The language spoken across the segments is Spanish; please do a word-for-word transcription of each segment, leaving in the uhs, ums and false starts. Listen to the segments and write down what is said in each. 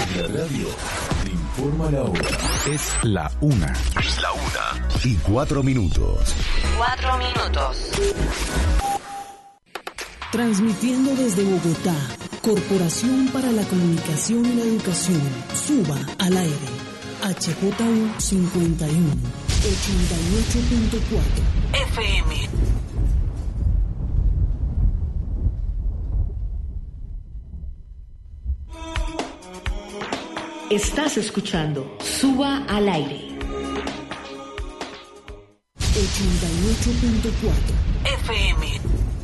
La radio te informa la hora. Es la una. Es la una. Y cuatro minutos. Cuatro minutos. Transmitiendo desde Bogotá, Corporación para la Comunicación y la Educación, Suba al aire, H J U cincuenta y uno, ochenta y ocho punto cuatro F M. Estás escuchando Suba al aire. ochenta y ocho punto cuatro F M.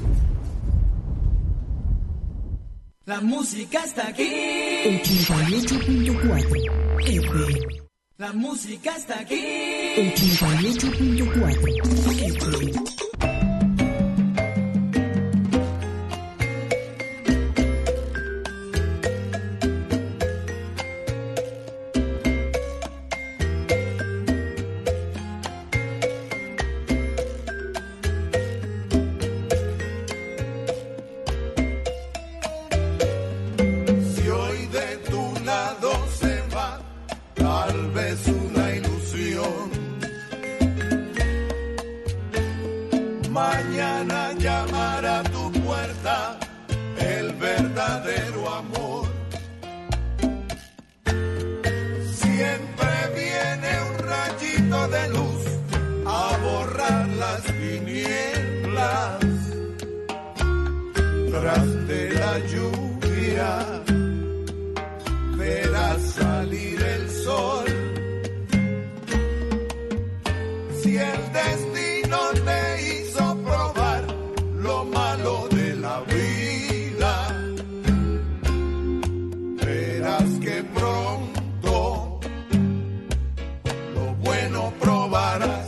La música está aquí. ochenta y ocho punto cuatro F M. La música está aquí. ochenta y ocho punto cuatro F M. Mañana llamará a tu puerta el verdadero amor. Siempre viene un rayito de luz a borrar las tinieblas. Tras de la lluvia verás salir el sol. Si el destino te hizo probar lo malo de la vida, verás que pronto lo bueno probarás.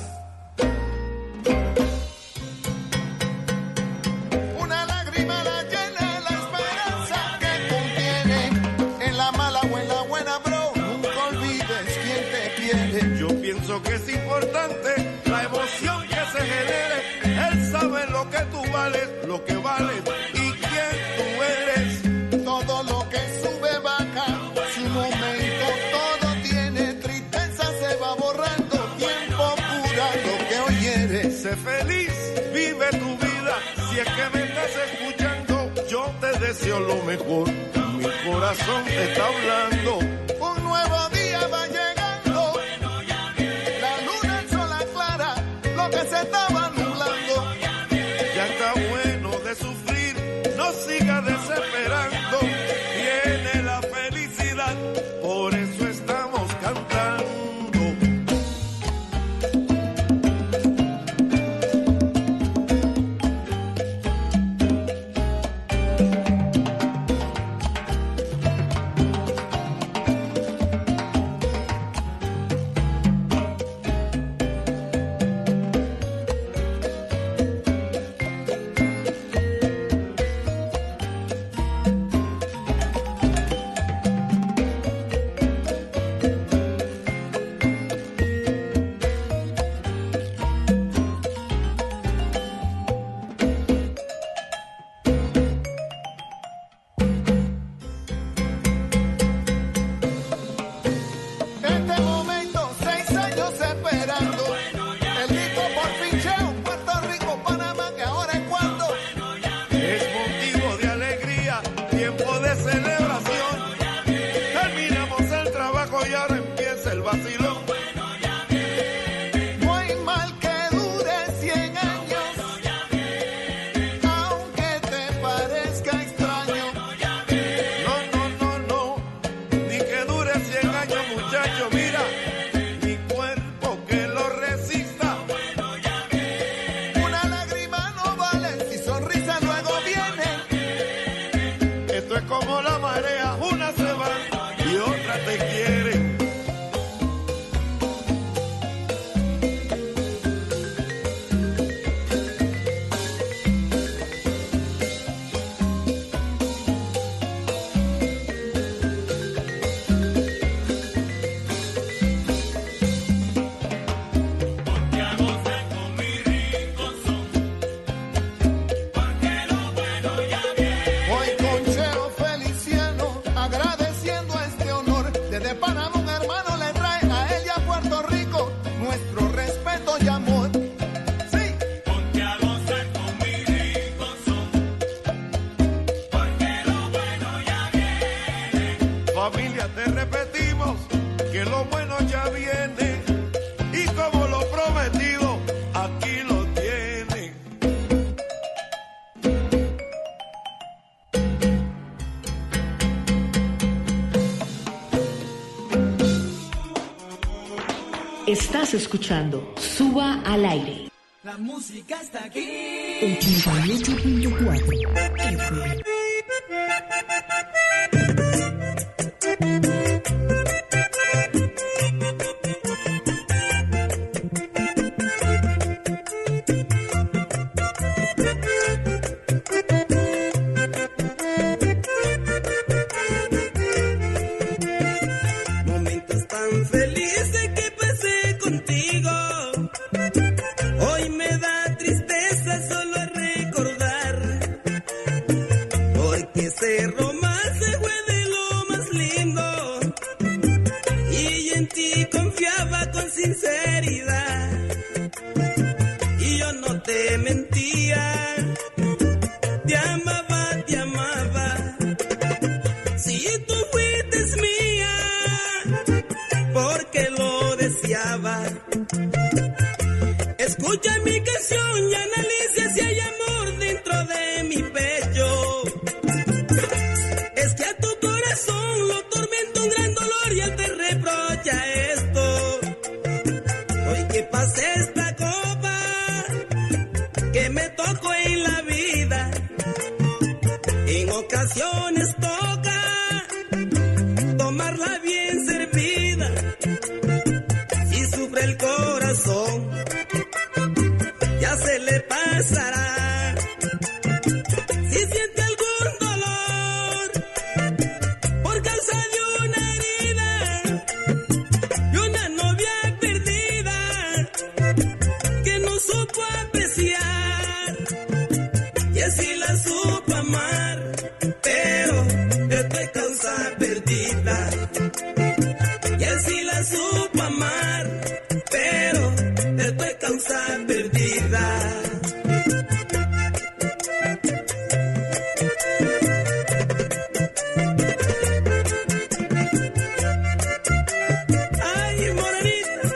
Una lágrima la llena la esperanza que contiene en la mala o en la buena, bro. Nunca olvides quién te quiere. Yo pienso que es importante la emoción que se genere. Él sabe lo que tú vales, lo que vales y quién tú eres. Todo lo que sube baja, su momento todo tiene. Tristeza se va borrando, tiempo cura lo que hoy eres. Sé feliz, vive tu vida. Si es que me estás escuchando, yo te deseo lo mejor. Mi corazón te está hablando. Un nuevo día va llegando. La luna, el sol aclara lo que se estaba nublando. Ya está bueno de sufrir, no siga desesperando. Viene la felicidad, por eso estamos cantando. Familia, te repetimos que lo bueno ya viene y como lo prometido, aquí lo tienen. Estás escuchando Suba al Aire. La música está aquí. ochenta y ocho punto cuatro F M. Momentos tan felices que pasé contigo. Hoy me da tristeza solo recordar, porque ese romance fue de lo más lindo y en ti confiaba con sinceridad y yo no te mentía, te amaba, te amaba. Si tú fuiste mía, porque lo deseaba. Escucha mi canción y analiza si hay amor dentro de mi pecho. Es que a tu corazón lo tormenta un gran dolor y él te reprocha esto. Hoy que pasé esta copa que me tocó en la vida, en ocasiones toca tomarla bien servida. Si sufre el corazón, ya se le pasará. Si siente algún dolor por causa de una herida y una novia perdida que no supo apreciar, y así la supo amar, pero estoy causa perdida. Y así la supo amar, pero estoy causa perdida. Ay, morenita.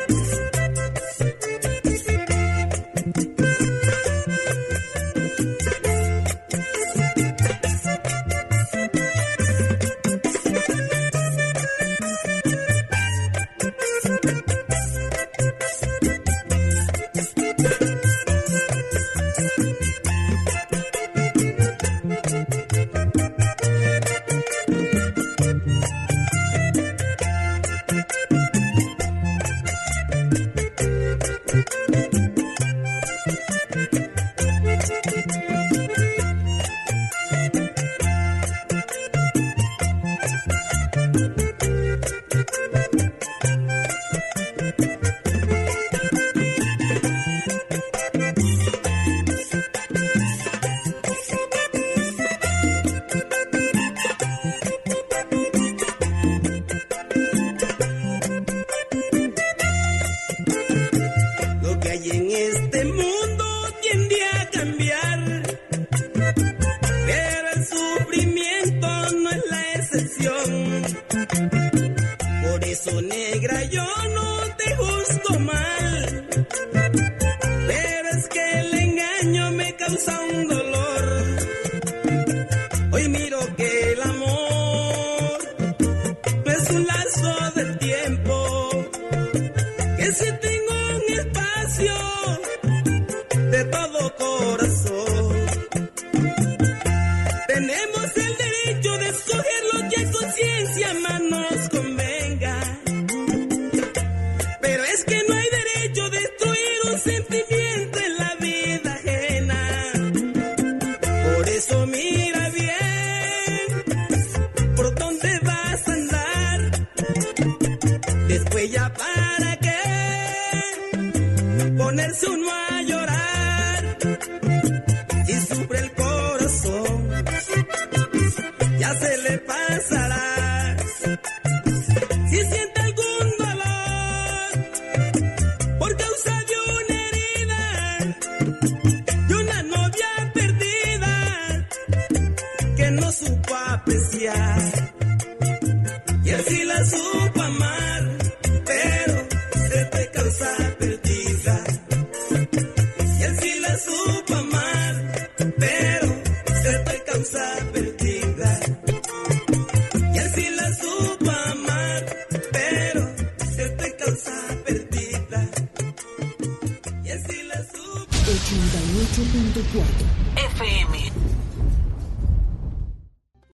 Lo que hay en este mundo tiende a cambiar, pero el sufrimiento no es la excepción. Por eso, negra, yo no te juzgo mal, pero es que el engaño me causa un dolor. Hoy miro que el amor no es un lazo del tiempo, que si tengo un espacio de todo corazón, tenemos el derecho de escoger lo que a conciencia más nos convenga, pero es que no hay derecho a destruir un sentimiento en la vida ajena. Por eso mira bien por dónde vas a andar, después ya para qué ponerse uno a llorar. Si sufre el corazón, ya se le pasará. Si siente algún dolor por causa de una herida y una novia perdida que no supo apreciar, ocho punto cuatro.